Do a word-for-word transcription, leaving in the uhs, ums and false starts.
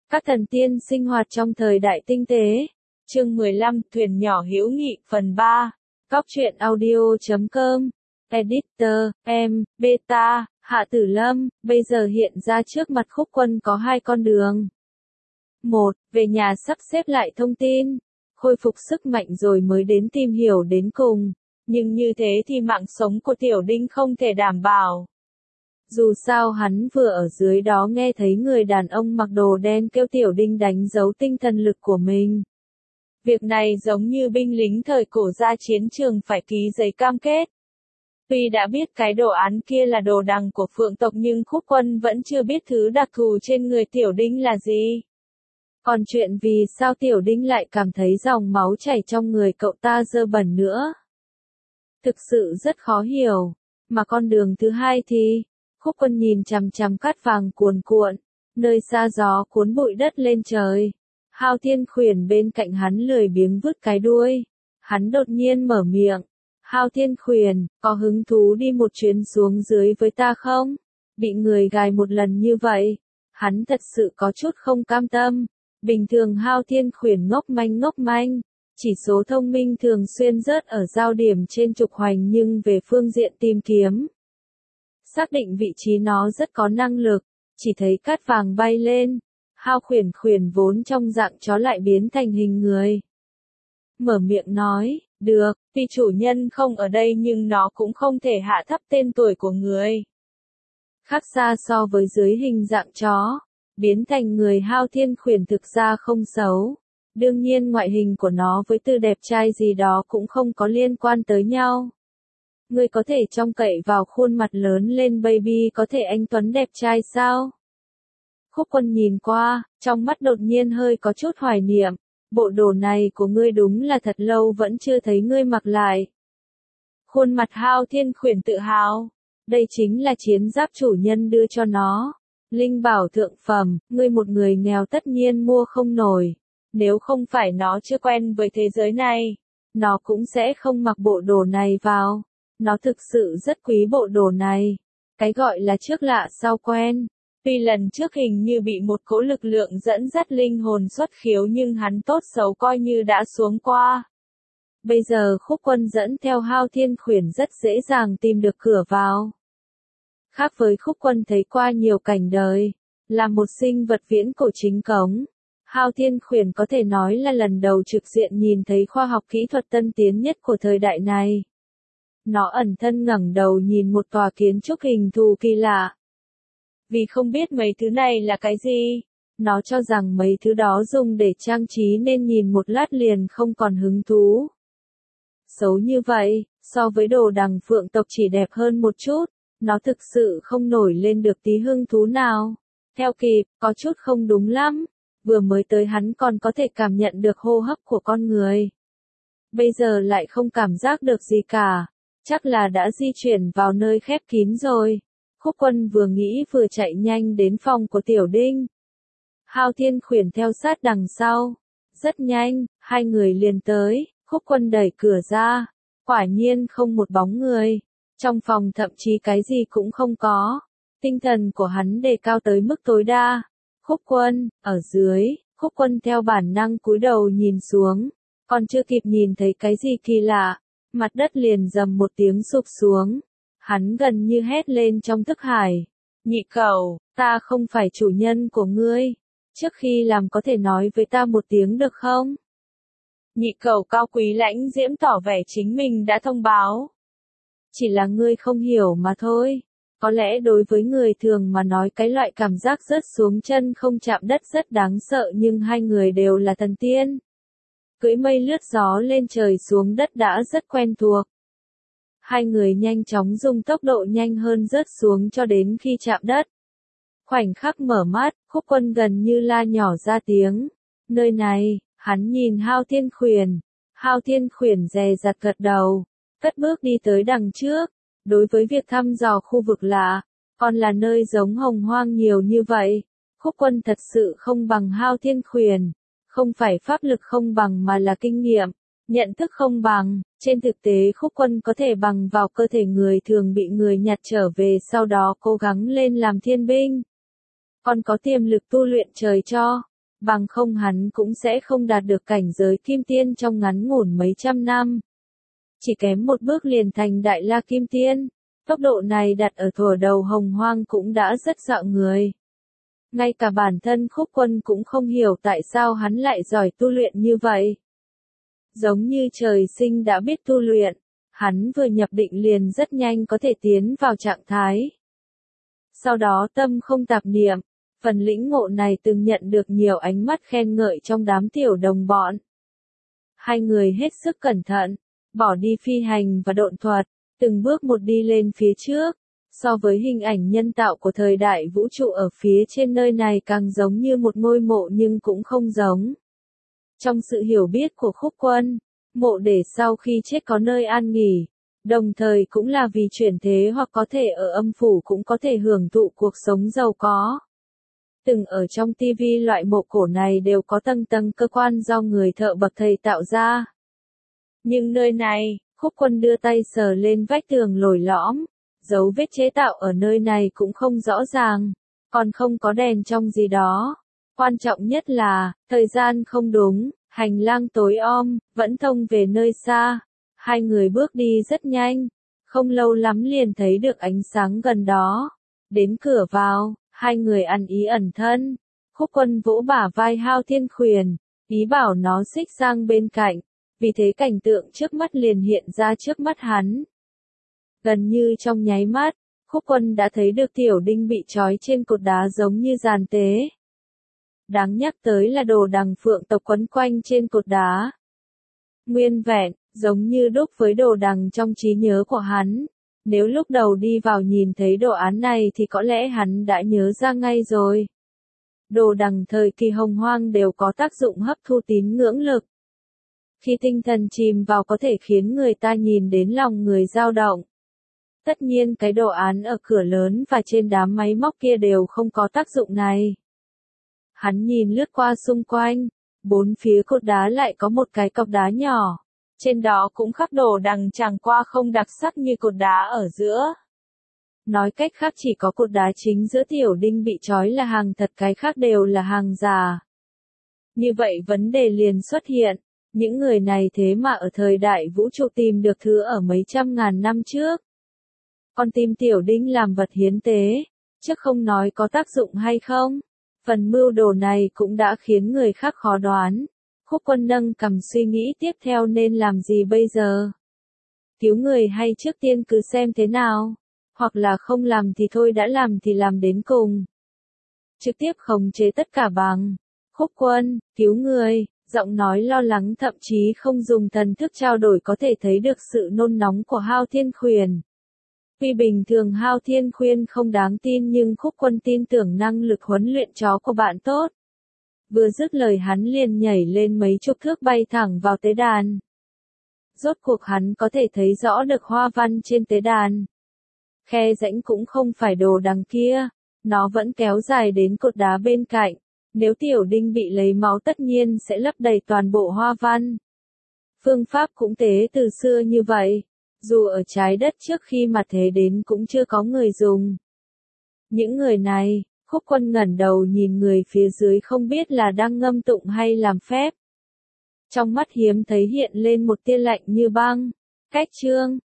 Các thần tiên sinh hoạt trong thời đại tinh tế. Chương mười lăm, Thuyền nhỏ hữu nghị, phần ba. Góc truyện audio chấm com. Editor, em, Beta, Hạ Tử Lâm, bây giờ hiện ra trước mặt Khúc Quân có hai con đường. Một, về nhà sắp xếp lại thông tin, khôi phục sức mạnh rồi mới đến tìm hiểu đến cùng. Nhưng như thế thì mạng sống của Tiểu Đinh không thể đảm bảo. Dù sao hắn vừa ở dưới đó nghe thấy người đàn ông mặc đồ đen kêu Tiểu Đinh đánh dấu tinh thần lực của mình. Việc này giống như binh lính thời cổ ra chiến trường phải ký giấy cam kết. Tuy đã biết cái đồ án kia là đồ đằng của Phượng tộc nhưng Khúc Quân vẫn chưa biết thứ đặc thù trên người Tiểu Đinh là gì. Còn chuyện vì sao Tiểu Đinh lại cảm thấy dòng máu chảy trong người cậu ta dơ bẩn nữa. Thực sự rất khó hiểu. Mà con đường thứ hai thì, Khúc Quân nhìn chằm chằm cát vàng cuồn cuộn, nơi xa gió cuốn bụi đất lên trời. Hao Thiên Khuyển bên cạnh hắn lười biếng vứt cái đuôi. Hắn đột nhiên mở miệng. Hao Thiên Khuyển, có hứng thú đi một chuyến xuống dưới với ta không? Bị người gài một lần như vậy, hắn thật sự có chút không cam tâm. Bình thường Hao Thiên Khuyển ngốc manh ngốc manh, chỉ số thông minh thường xuyên rớt ở giao điểm trên trục hoành nhưng về phương diện tìm kiếm. Xác định vị trí nó rất có năng lực, chỉ thấy cát vàng bay lên. Hao Khuyển Khuyển vốn trong dạng chó lại biến thành hình người. Mở miệng nói, được, tuy chủ nhân không ở đây nhưng nó cũng không thể hạ thấp tên tuổi của người. Khác xa so với dưới hình dạng chó, biến thành người Hao Thiên Khuyển thực ra không xấu. Đương nhiên ngoại hình của nó với từ đẹp trai gì đó cũng không có liên quan tới nhau. Người có thể trông cậy vào khuôn mặt lớn lên baby có thể anh tuấn đẹp trai sao? Khúc Quân nhìn qua, trong mắt đột nhiên hơi có chút hoài niệm. Bộ đồ này của ngươi đúng là thật lâu vẫn chưa thấy ngươi mặc lại. Khuôn mặt Hao Thiên Khuyển tự hào. Đây chính là chiến giáp chủ nhân đưa cho nó. Linh bảo thượng phẩm, ngươi một người nghèo tất nhiên mua không nổi. Nếu không phải nó chưa quen với thế giới này, nó cũng sẽ không mặc bộ đồ này vào. Nó thực sự rất quý bộ đồ này. Cái gọi là trước lạ sau quen. Tuy lần trước hình như bị một cỗ lực lượng dẫn dắt linh hồn xuất khiếu nhưng hắn tốt xấu coi như đã xuống qua. Bây giờ Khúc Quân dẫn theo Hao Thiên Khuyển rất dễ dàng tìm được cửa vào. Khác với Khúc Quân thấy qua nhiều cảnh đời, là một sinh vật viễn cổ chính cống. Hao Thiên Khuyển có thể nói là lần đầu trực diện nhìn thấy khoa học kỹ thuật tân tiến nhất của thời đại này. Nó ẩn thân ngẩng đầu nhìn một tòa kiến trúc hình thù kỳ lạ. Vì không biết mấy thứ này là cái gì, nó cho rằng mấy thứ đó dùng để trang trí nên nhìn một lát liền không còn hứng thú. Xấu như vậy, so với đồ đằng Phượng tộc chỉ đẹp hơn một chút, nó thực sự không nổi lên được tí hứng thú nào. Theo kịp, có chút không đúng lắm, vừa mới tới hắn còn có thể cảm nhận được hô hấp của con người. Bây giờ lại không cảm giác được gì cả, chắc là đã di chuyển vào nơi khép kín rồi. Khúc Quân vừa nghĩ vừa chạy nhanh đến phòng của Tiểu Đinh. Hao Thiên Khuyển theo sát đằng sau. Rất nhanh, hai người liền tới, Khúc Quân đẩy cửa ra. Quả nhiên không một bóng người. Trong phòng thậm chí cái gì cũng không có. Tinh thần của hắn đề cao tới mức tối đa. Khúc Quân, ở dưới, Khúc Quân theo bản năng cúi đầu nhìn xuống. Còn chưa kịp nhìn thấy cái gì kỳ lạ, mặt đất liền rầm một tiếng sụp xuống. Hắn gần như hét lên trong thức hải. Nhị cẩu, ta không phải chủ nhân của ngươi. Trước khi làm có thể nói với ta một tiếng được không? Nhị cẩu cao quý lãnh diễm tỏ vẻ chính mình đã thông báo. Chỉ là ngươi không hiểu mà thôi. Có lẽ đối với người thường mà nói cái loại cảm giác rớt xuống chân không chạm đất rất đáng sợ nhưng hai người đều là thần tiên. Cưỡi mây lướt gió lên trời xuống đất đã rất quen thuộc. Hai người nhanh chóng dùng tốc độ nhanh hơn rớt xuống cho đến khi chạm đất. Khoảnh khắc mở mắt, Khúc Quân gần như la nhỏ ra tiếng. Nơi này, hắn nhìn Hao Thiên Khuyển. Hao Thiên Khuyển dè dặt gật đầu, cất bước đi tới đằng trước. Đối với việc thăm dò khu vực lạ, còn là nơi giống hồng hoang nhiều như vậy, Khúc Quân thật sự không bằng Hao Thiên Khuyển. Không phải pháp lực không bằng mà là kinh nghiệm, nhận thức không bằng. Trên thực tế Khúc Quân có thể bằng vào cơ thể người thường bị người nhặt trở về sau đó cố gắng lên làm thiên binh. Còn có tiềm lực tu luyện trời cho. bằng không hắn cũng sẽ không đạt được cảnh giới kim tiên trong ngắn ngủn mấy trăm năm. Chỉ kém một bước liền thành đại la kim tiên, tốc độ này đặt ở thuở đầu hồng hoang cũng đã rất dọa người. Ngay cả bản thân Khúc Quân cũng không hiểu tại sao hắn lại giỏi tu luyện như vậy. Giống như trời sinh đã biết tu luyện, hắn vừa nhập định liền rất nhanh có thể tiến vào trạng thái. Sau đó tâm không tạp niệm, phần lĩnh ngộ này từng nhận được nhiều ánh mắt khen ngợi trong đám tiểu đồng bọn. Hai người hết sức cẩn thận, bỏ đi phi hành và độn thuật, từng bước một đi lên phía trước. So với hình ảnh nhân tạo của thời đại vũ trụ ở phía trên nơi này càng giống như một ngôi mộ nhưng cũng không giống. Trong sự hiểu biết của Khúc Quân, mộ để sau khi chết có nơi an nghỉ, đồng thời cũng là vì chuyển thế hoặc có thể ở âm phủ cũng có thể hưởng thụ cuộc sống giàu có. Từng ở trong tivi loại mộ cổ này đều có tầng tầng cơ quan do người thợ bậc thầy tạo ra. Nhưng nơi này, Khúc Quân đưa tay sờ lên vách tường lồi lõm. Dấu vết chế tạo ở nơi này cũng không rõ ràng, còn không có đèn trong gì đó. Quan trọng nhất là, thời gian không đúng, hành lang tối om, vẫn thông về nơi xa. Hai người bước đi rất nhanh, không lâu lắm liền thấy được ánh sáng gần đó. Đến cửa vào, hai người ăn ý ẩn thân. Khúc Quân vỗ bả vai Hao Thiên Khuyển, ý bảo nó xích sang bên cạnh, vì thế cảnh tượng trước mắt liền hiện ra trước mắt hắn. Gần như trong nháy mắt, Khúc Quân đã thấy được Tiểu Đinh bị trói trên cột đá giống như giàn tế. Đáng nhắc tới là đồ đằng phượng tộc quấn quanh trên cột đá. Nguyên vẹn, giống như đúc với đồ đằng trong trí nhớ của hắn. Nếu lúc đầu đi vào nhìn thấy đồ án này thì có lẽ hắn đã nhớ ra ngay rồi. Đồ đằng thời kỳ hồng hoang đều có tác dụng hấp thu tín ngưỡng lực. Khi tinh thần chìm vào có thể khiến người ta nhìn đến lòng người dao động. Tất nhiên cái đồ án ở cửa lớn và trên đám máy móc kia đều không có tác dụng này. Hắn nhìn lướt qua xung quanh, bốn phía cột đá lại có một cái cọc đá nhỏ. Trên đó cũng khắc đồ đằng chẳng qua không đặc sắc như cột đá ở giữa. Nói cách khác chỉ có cột đá chính giữa Tiểu Đinh bị trói là hàng thật, cái khác đều là hàng giả. Như vậy vấn đề liền xuất hiện, những người này thế mà ở thời đại vũ trụ tìm được thứ ở mấy trăm ngàn năm trước. Còn tìm Tiểu Đinh làm vật hiến tế, chứ không nói có tác dụng hay không. Phần mưu đồ này cũng đã khiến người khác khó đoán. Khúc Quân nâng cằm suy nghĩ tiếp theo nên làm gì bây giờ. Cứu người hay trước tiên cứ xem thế nào. Hoặc là không làm thì thôi, đã làm thì làm đến cùng. Trực tiếp khống chế tất cả bằng. Khúc Quân, cứu người, giọng nói lo lắng thậm chí không dùng thần thức trao đổi có thể thấy được sự nôn nóng của Hao Thiên Khuyển. Tuy bình thường Hao Thiên Khuyển không đáng tin nhưng Khúc Quân tin tưởng năng lực huấn luyện chó của bạn tốt. Vừa dứt lời hắn liền nhảy lên mấy chục thước bay thẳng vào tế đàn. Rốt cuộc hắn có thể thấy rõ được hoa văn trên tế đàn. Khe rãnh cũng không phải đồ đằng kia, nó vẫn kéo dài đến cột đá bên cạnh. Nếu Tiểu Đinh bị lấy máu tất nhiên sẽ lấp đầy toàn bộ hoa văn. Phương pháp cũng tế từ xưa như vậy. Dù ở trái đất trước khi mặt thế đến cũng chưa có người dùng. Những người này, Khúc Quân ngẩng đầu nhìn người phía dưới không biết là đang ngâm tụng hay làm phép. Trong mắt hiếm thấy hiện lên một tia lạnh như băng. Cách chương